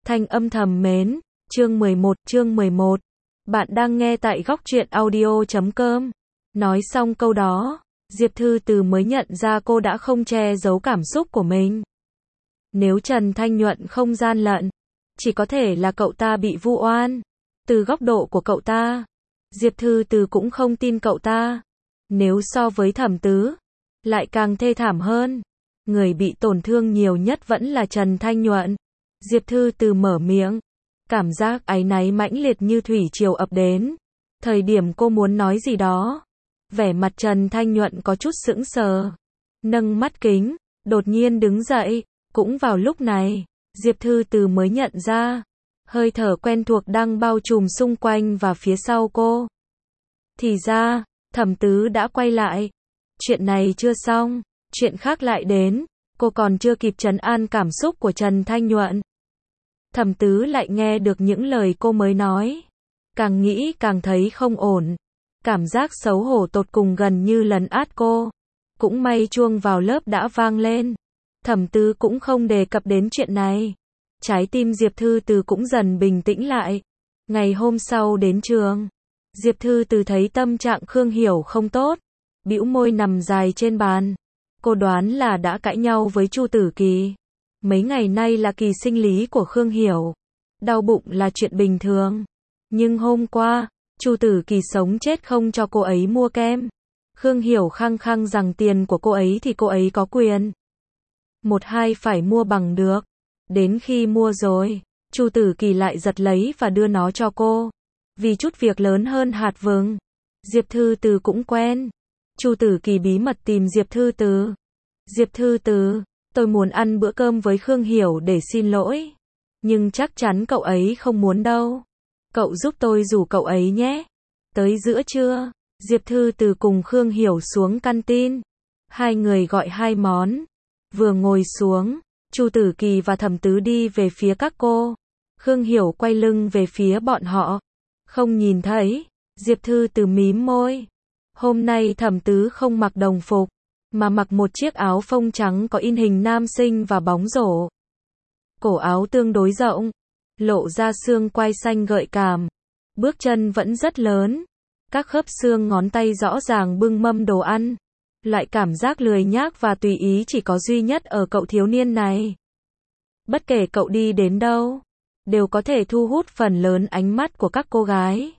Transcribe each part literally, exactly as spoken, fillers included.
Thanh âm thầm mến, chương mười một, chương mười một. Bạn đang nghe tại góc truyện audio chấm com. Nói xong câu đó, Diệp Thư Từ mới nhận ra cô đã không che giấu cảm xúc của mình. Nếu Trần Thanh Nhuận không gian lận, chỉ có thể là cậu ta bị vu oan. Từ góc độ của cậu ta, Diệp Thư Từ cũng không tin cậu ta. Nếu so với Thẩm Tứ, lại càng thê thảm hơn. Người bị tổn thương nhiều nhất vẫn là Trần Thanh Nhuận. Diệp Thư Từ mở miệng, cảm giác áy náy mãnh liệt như thủy triều ập đến. Thời điểm cô muốn nói gì đó, vẻ mặt Trần Thanh Nhuận có chút sững sờ, nâng mắt kính, đột nhiên đứng dậy. Cũng vào lúc này, Diệp Thư Từ mới nhận ra, hơi thở quen thuộc đang bao trùm xung quanh và phía sau cô. Thì ra, Thẩm Tứ đã quay lại. Chuyện này chưa xong, chuyện khác lại đến. Cô còn chưa kịp trấn an cảm xúc của Trần Thanh Nhuận, Thẩm Tứ lại nghe được những lời cô mới nói. Càng nghĩ càng thấy không ổn. Cảm giác xấu hổ tột cùng gần như lấn át cô. Cũng may chuông vào lớp đã vang lên. Thẩm Tứ cũng không đề cập đến chuyện này. Trái tim Diệp Thư Từ cũng dần bình tĩnh lại. Ngày hôm sau đến trường, Diệp Thư Từ thấy tâm trạng Khương Hiểu không tốt. Bĩu môi nằm dài trên bàn. Cô đoán là đã cãi nhau với Chu Tử Kỳ. Mấy ngày nay là kỳ sinh lý của Khương Hiểu. Đau bụng là chuyện bình thường. Nhưng hôm qua, Chu Tử Kỳ sống chết không cho cô ấy mua kem. Khương Hiểu khăng khăng rằng tiền của cô ấy thì cô ấy có quyền. Một hai phải mua bằng được. Đến khi mua rồi, Chu Tử Kỳ lại giật lấy và đưa nó cho cô. Vì chút việc lớn hơn hạt vừng. Diệp Thư Từ cũng quen. Chu Tử Kỳ bí mật tìm Diệp Thư Từ. Diệp Thư Từ, tôi muốn ăn bữa cơm với Khương Hiểu để xin lỗi. Nhưng chắc chắn cậu ấy không muốn đâu. Cậu giúp tôi rủ cậu ấy nhé. Tới giữa trưa, Diệp Thư Từ cùng Khương Hiểu xuống canteen. Hai người gọi hai món. Vừa ngồi xuống, Chu Tử Kỳ và Thẩm Tứ đi về phía các cô. Khương Hiểu quay lưng về phía bọn họ. Không nhìn thấy. Diệp Thư Từ mím môi. Hôm nay Thẩm Tứ không mặc đồng phục, mà mặc một chiếc áo phông trắng có in hình nam sinh và bóng rổ. Cổ áo tương đối rộng, lộ ra xương quai xanh gợi cảm. Bước chân vẫn rất lớn. Các khớp xương ngón tay rõ ràng bưng mâm đồ ăn. Loại cảm giác lười nhác và tùy ý chỉ có duy nhất ở cậu thiếu niên này. Bất kể cậu đi đến đâu, đều có thể thu hút phần lớn ánh mắt của các cô gái.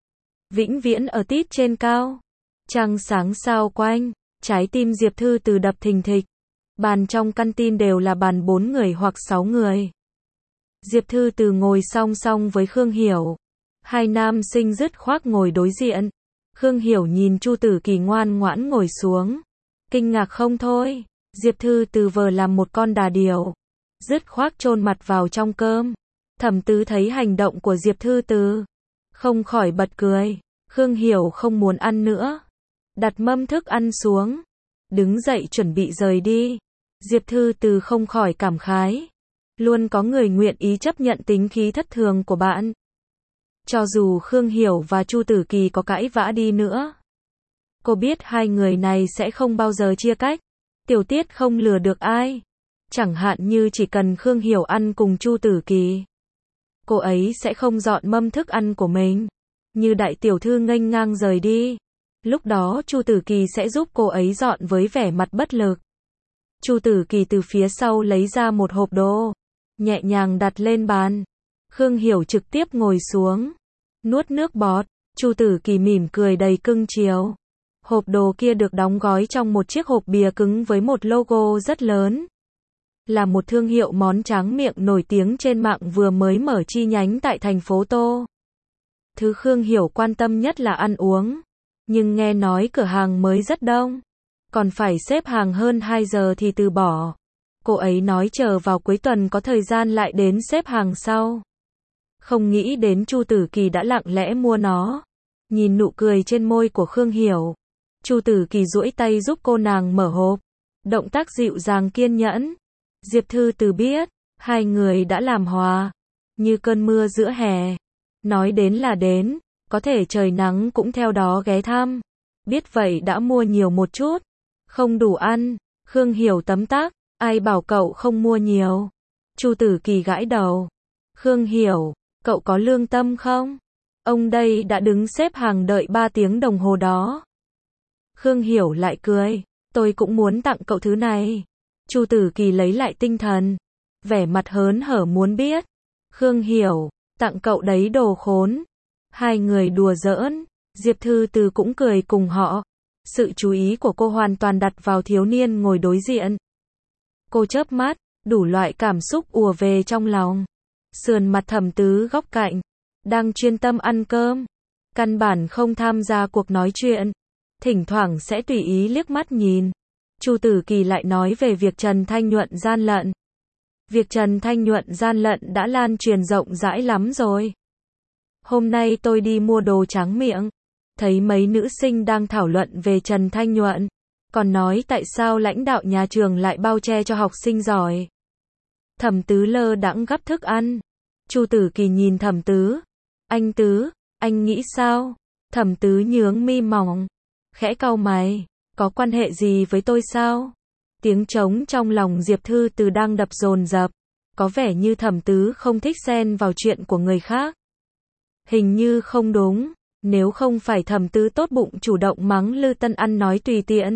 Vĩnh viễn ở tít trên cao. Trăng sáng sao quanh, trái tim Diệp Thư Từ đập thình thịch. Bàn trong canteen đều là bàn bốn người hoặc sáu người. Diệp Thư Từ ngồi song song với Khương Hiểu. Hai nam sinh dứt khoát ngồi đối diện. Khương Hiểu nhìn Chu Tử Kỳ ngoan ngoãn ngồi xuống. Kinh ngạc không thôi. Diệp Thư Từ vờ làm một con đà điểu. Dứt khoát chôn mặt vào trong cơm. Thẩm Tứ thấy hành động của Diệp Thư Từ, không khỏi bật cười. Khương Hiểu không muốn ăn nữa. Đặt mâm thức ăn xuống. Đứng dậy chuẩn bị rời đi. Diệp Thư Từ không khỏi cảm khái. Luôn có người nguyện ý chấp nhận tính khí thất thường của bạn. Cho dù Khương Hiểu và Chu Tử Kỳ có cãi vã đi nữa, cô biết hai người này sẽ không bao giờ chia cách. Tiểu tiết không lừa được ai. Chẳng hạn như chỉ cần Khương Hiểu ăn cùng Chu Tử Kỳ, cô ấy sẽ không dọn mâm thức ăn của mình. Như đại tiểu thư nghênh ngang rời đi. Lúc đó Chu Tử Kỳ sẽ giúp cô ấy dọn với vẻ mặt bất lực. Chu Tử Kỳ từ phía sau lấy ra một hộp đồ, nhẹ nhàng đặt lên bàn. Khương Hiểu trực tiếp ngồi xuống, nuốt nước bọt. Chu Tử Kỳ mỉm cười đầy cưng chiều. Hộp đồ kia được đóng gói trong một chiếc hộp bìa cứng với một logo rất lớn. Là một thương hiệu món tráng miệng nổi tiếng trên mạng vừa mới mở chi nhánh tại thành phố Tô. Thứ Khương Hiểu quan tâm nhất là ăn uống. Nhưng nghe nói cửa hàng mới rất đông. Còn phải xếp hàng hơn hai giờ thì từ bỏ. Cô ấy nói chờ vào cuối tuần có thời gian lại đến xếp hàng sau. Không nghĩ đến Chu Tử Kỳ đã lặng lẽ mua nó. Nhìn nụ cười trên môi của Khương Hiểu, Chu Tử Kỳ duỗi tay giúp cô nàng mở hộp. Động tác dịu dàng kiên nhẫn. Diệp Thư Từ biết, hai người đã làm hòa. Như cơn mưa giữa hè. Nói đến là đến. Có thể trời nắng cũng theo đó ghé thăm. Biết vậy đã mua nhiều một chút. Không đủ ăn. Khương Hiểu tấm tắc. Ai bảo cậu không mua nhiều. Chu Tử Kỳ gãi đầu. Khương Hiểu, cậu có lương tâm không? Ông đây đã đứng xếp hàng đợi ba tiếng đồng hồ đó. Khương Hiểu lại cười, tôi cũng muốn tặng cậu thứ này. Chu Tử Kỳ lấy lại tinh thần, vẻ mặt hớn hở muốn biết. Khương Hiểu, tặng cậu đấy đồ khốn. Hai người đùa giỡn, Diệp Thư Từ cũng cười cùng họ. Sự chú ý của cô hoàn toàn đặt vào thiếu niên ngồi đối diện. Cô chớp mắt, đủ loại cảm xúc ùa về trong lòng. Sườn mặt Thẩm Tứ góc cạnh, đang chuyên tâm ăn cơm, căn bản không tham gia cuộc nói chuyện, thỉnh thoảng sẽ tùy ý liếc mắt nhìn. Chu Tử Kỳ lại nói về việc Trần Thanh Nhuận gian lận. Việc Trần Thanh Nhuận gian lận đã lan truyền rộng rãi lắm rồi. Hôm nay tôi đi mua đồ tráng miệng, thấy mấy nữ sinh đang thảo luận về Trần Thanh Nhuận, còn nói tại sao lãnh đạo nhà trường lại bao che cho học sinh giỏi. Thẩm Tứ lơ đãng gắp thức ăn. Chu Tử Kỳ nhìn Thẩm Tứ. Anh Tứ, anh nghĩ sao? Thẩm Tứ nhướng mi mỏng, khẽ cau mày, có quan hệ gì với tôi sao? Tiếng trống trong lòng Diệp Thư Từ đang đập dồn dập, có vẻ như Thẩm Tứ không thích xen vào chuyện của người khác. Hình như không đúng, nếu không phải Thẩm Tứ tốt bụng chủ động mắng Lư Tân ăn nói tùy tiện,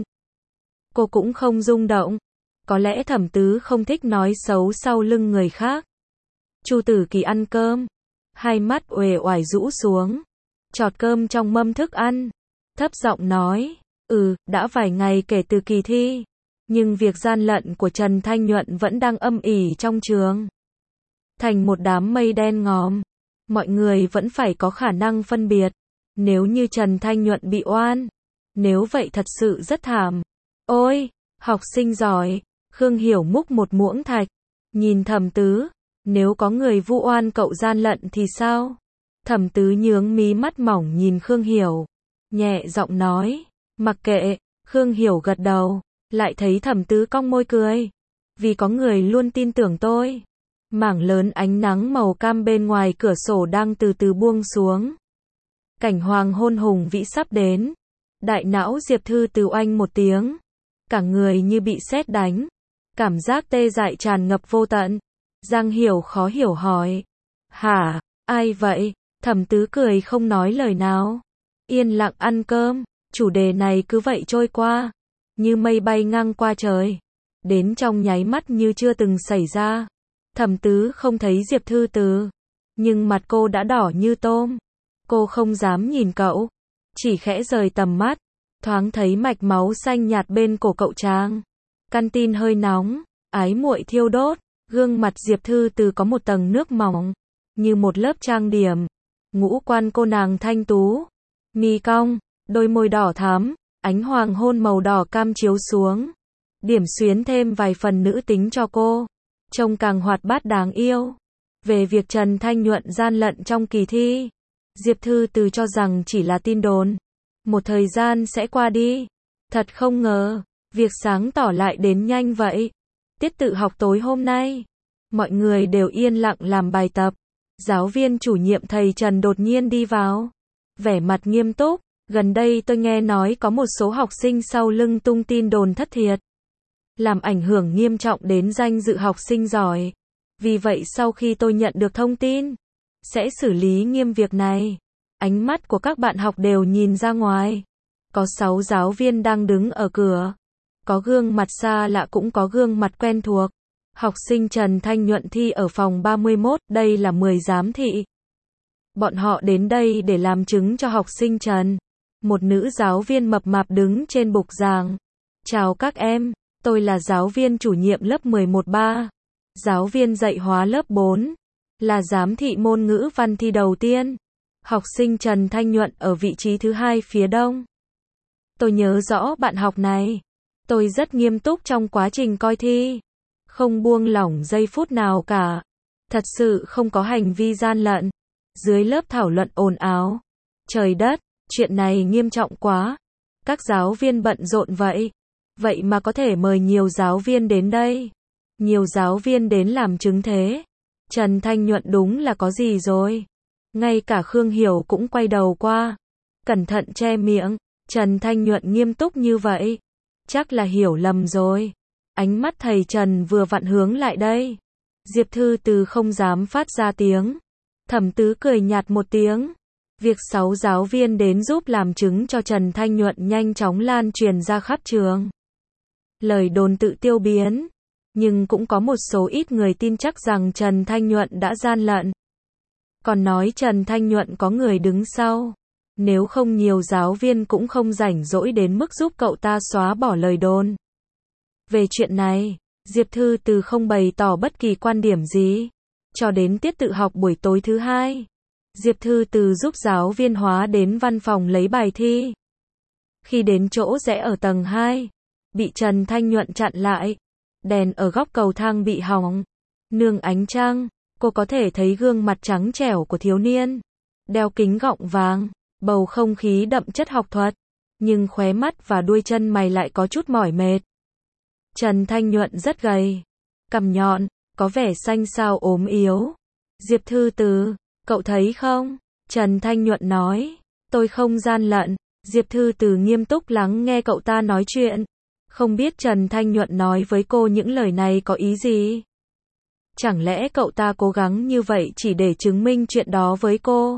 cô cũng không rung động. Có lẽ Thẩm Tứ không thích nói xấu sau lưng người khác. Chu Tử Kỳ ăn cơm, hai mắt uể oải rũ xuống, chọt cơm trong mâm thức ăn, thấp giọng nói, ừ, đã vài ngày kể từ kỳ thi, nhưng việc gian lận của Trần Thanh Nhuận vẫn đang âm ỉ trong trường. Thành một đám mây đen ngòm, mọi người vẫn phải có khả năng phân biệt. Nếu như Trần Thanh Nhuận bị oan, nếu vậy thật sự rất thảm. Ôi, học sinh giỏi. Khương Hiểu múc một muỗng thạch, nhìn Thẩm Tứ, nếu có người vu oan cậu gian lận thì sao? Thẩm Tứ nhướng mí mắt mỏng nhìn Khương Hiểu, nhẹ giọng nói, mặc kệ. Khương Hiểu gật đầu, lại thấy Thẩm Tứ cong môi cười, vì có người luôn tin tưởng tôi. Mảng lớn ánh nắng màu cam bên ngoài cửa sổ đang từ từ buông xuống. Cảnh hoàng hôn hùng vĩ sắp đến. Đại não Diệp Thư Từ oanh một tiếng, cả người như bị sét đánh. Cảm giác tê dại tràn ngập vô tận. Giang Hiểu khó hiểu hỏi, hả, ai vậy? Thẩm Tứ cười không nói lời nào, yên lặng ăn cơm. Chủ đề này cứ vậy trôi qua, như mây bay ngang qua trời, đến trong nháy mắt như chưa từng xảy ra. Thẩm Tứ không thấy Diệp Thư Từ, nhưng mặt cô đã đỏ như tôm. Cô không dám nhìn cậu, chỉ khẽ rời tầm mắt, thoáng thấy mạch máu xanh nhạt bên cổ cậu Trang. Căn tin hơi nóng, ái muội thiêu đốt, gương mặt Diệp Thư Từ có một tầng nước mỏng, như một lớp trang điểm. Ngũ quan cô nàng thanh tú, mi cong, đôi môi đỏ thắm, ánh hoàng hôn màu đỏ cam chiếu xuống, điểm xuyến thêm vài phần nữ tính cho cô, trông càng hoạt bát đáng yêu. Về việc Trần Thanh Nhuận gian lận trong kỳ thi, Diệp Thư Từ cho rằng chỉ là tin đồn, một thời gian sẽ qua đi. Thật không ngờ, việc sáng tỏ lại đến nhanh vậy. Tiết tự học tối hôm nay, mọi người đều yên lặng làm bài tập. Giáo viên chủ nhiệm thầy Trần đột nhiên đi vào, vẻ mặt nghiêm túc. Gần đây tôi nghe nói có một số học sinh sau lưng tung tin đồn thất thiệt, làm ảnh hưởng nghiêm trọng đến danh dự học sinh giỏi. Vì vậy sau khi tôi nhận được thông tin, sẽ xử lý nghiêm việc này. Ánh mắt của các bạn học đều nhìn ra ngoài. Có sáu giáo viên đang đứng ở cửa. Có gương mặt xa lạ cũng có gương mặt quen thuộc. Học sinh Trần Thanh Nhuận thi ở phòng ba mươi mốt, đây là mười giám thị. Bọn họ đến đây để làm chứng cho học sinh Trần. Một nữ giáo viên mập mạp đứng trên bục giảng. Chào các em, tôi là giáo viên chủ nhiệm lớp mười một ba. Giáo viên dạy hóa lớp bốn. Là giám thị môn ngữ văn thi đầu tiên. Học sinh Trần Thanh Nhuận ở vị trí thứ hai phía đông. Tôi nhớ rõ bạn học này. Tôi rất nghiêm túc trong quá trình coi thi. Không buông lỏng giây phút nào cả. Thật sự không có hành vi gian lận. Dưới lớp thảo luận ồn ào. Trời đất, chuyện này nghiêm trọng quá. Các giáo viên bận rộn vậy. Vậy mà có thể mời nhiều giáo viên đến đây. Nhiều giáo viên đến làm chứng thế. Trần Thanh Nhuận đúng là có gì rồi. Ngay cả Khương Hiểu cũng quay đầu qua, cẩn thận che miệng. Trần Thanh Nhuận nghiêm túc như vậy, chắc là hiểu lầm rồi. Ánh mắt thầy Trần vừa vặn hướng lại đây. Diệp Thư Từ không dám phát ra tiếng. Thẩm Tứ cười nhạt một tiếng. Việc sáu giáo viên đến giúp làm chứng cho Trần Thanh Nhuận nhanh chóng lan truyền ra khắp trường. Lời đồn tự tiêu biến. Nhưng cũng có một số ít người tin chắc rằng Trần Thanh Nhuận đã gian lận. Còn nói Trần Thanh Nhuận có người đứng sau. Nếu không nhiều giáo viên cũng không rảnh rỗi đến mức giúp cậu ta xóa bỏ lời đồn. Về chuyện này, Diệp Thư Từ không bày tỏ bất kỳ quan điểm gì. Cho đến tiết tự học buổi tối thứ hai, Diệp Thư Từ giúp giáo viên hóa đến văn phòng lấy bài thi. Khi đến chỗ rẽ ở tầng hai, bị Trần Thanh Nhuận chặn lại. Đèn ở góc cầu thang bị hỏng. Nương ánh trăng, cô có thể thấy gương mặt trắng trẻo của thiếu niên. Đeo kính gọng vàng, bầu không khí đậm chất học thuật. Nhưng khóe mắt và đuôi chân mày lại có chút mỏi mệt. Trần Thanh Nhuận rất gầy. Cằm nhọn, có vẻ xanh xao ốm yếu. Diệp Thư Từ, cậu thấy không? Trần Thanh Nhuận nói. Tôi không gian lận. Diệp Thư Từ nghiêm túc lắng nghe cậu ta nói chuyện. Không biết Trần Thanh Nhuận nói với cô những lời này có ý gì? Chẳng lẽ cậu ta cố gắng như vậy chỉ để chứng minh chuyện đó với cô?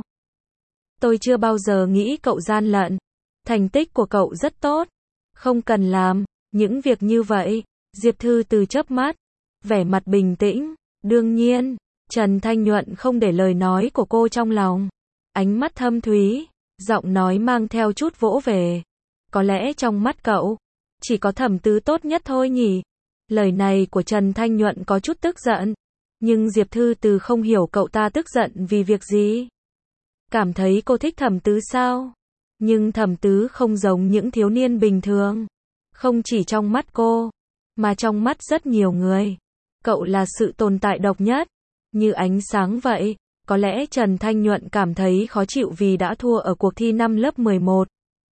Tôi chưa bao giờ nghĩ cậu gian lận. Thành tích của cậu rất tốt. Không cần làm những việc như vậy. Diệp Thư Từ chớp mắt, vẻ mặt bình tĩnh. Đương nhiên, Trần Thanh Nhuận không để lời nói của cô trong lòng. Ánh mắt thâm thúy, giọng nói mang theo chút vỗ về. Có lẽ trong mắt cậu, chỉ có Thẩm Tứ tốt nhất thôi nhỉ? Lời này của Trần Thanh Nhuận có chút tức giận. Nhưng Diệp Thư Từ không hiểu cậu ta tức giận vì việc gì. Cảm thấy cô thích Thẩm Tứ sao? Nhưng Thẩm Tứ không giống những thiếu niên bình thường. Không chỉ trong mắt cô, mà trong mắt rất nhiều người. Cậu là sự tồn tại độc nhất, như ánh sáng vậy. Có lẽ Trần Thanh Nhuận cảm thấy khó chịu vì đã thua ở cuộc thi năm lớp mười một.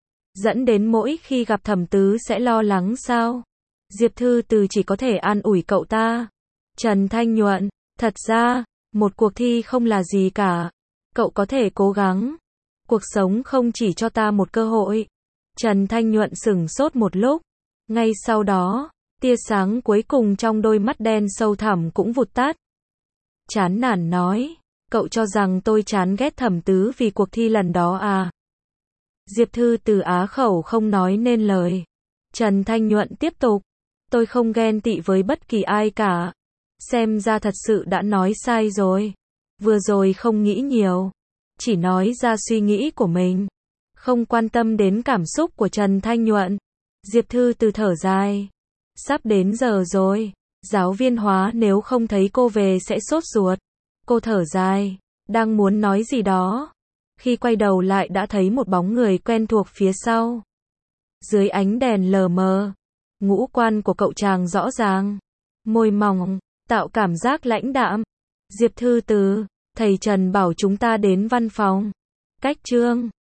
Dẫn đến mỗi khi gặp Thẩm Tứ sẽ lo lắng sao? Diệp Thư Từ chỉ có thể an ủi cậu ta. Trần Thanh Nhuận, thật ra, một cuộc thi không là gì cả. Cậu có thể cố gắng. Cuộc sống không chỉ cho ta một cơ hội. Trần Thanh Nhuận sửng sốt một lúc. Ngay sau đó, tia sáng cuối cùng trong đôi mắt đen sâu thẳm cũng vụt tắt. Chán nản nói, cậu cho rằng tôi chán ghét Thẩm Tứ vì cuộc thi lần đó à? Diệp Thư Từ á khẩu không nói nên lời. Trần Thanh Nhuận tiếp tục, tôi không ghen tị với bất kỳ ai cả. Xem ra thật sự đã nói sai rồi. Vừa rồi không nghĩ nhiều, chỉ nói ra suy nghĩ của mình. Không quan tâm đến cảm xúc của Trần Thanh Nhuận. Diệp Thư Từ thở dài. Sắp đến giờ rồi. Giáo viên hóa nếu không thấy cô về sẽ sốt ruột. Cô thở dài, đang muốn nói gì đó. Khi quay đầu lại đã thấy một bóng người quen thuộc phía sau. Dưới ánh đèn lờ mờ, ngũ quan của cậu chàng rõ ràng. Môi mỏng, tạo cảm giác lãnh đạm. Diệp Thư Từ, thầy Trần bảo chúng ta đến văn phòng. Cách chương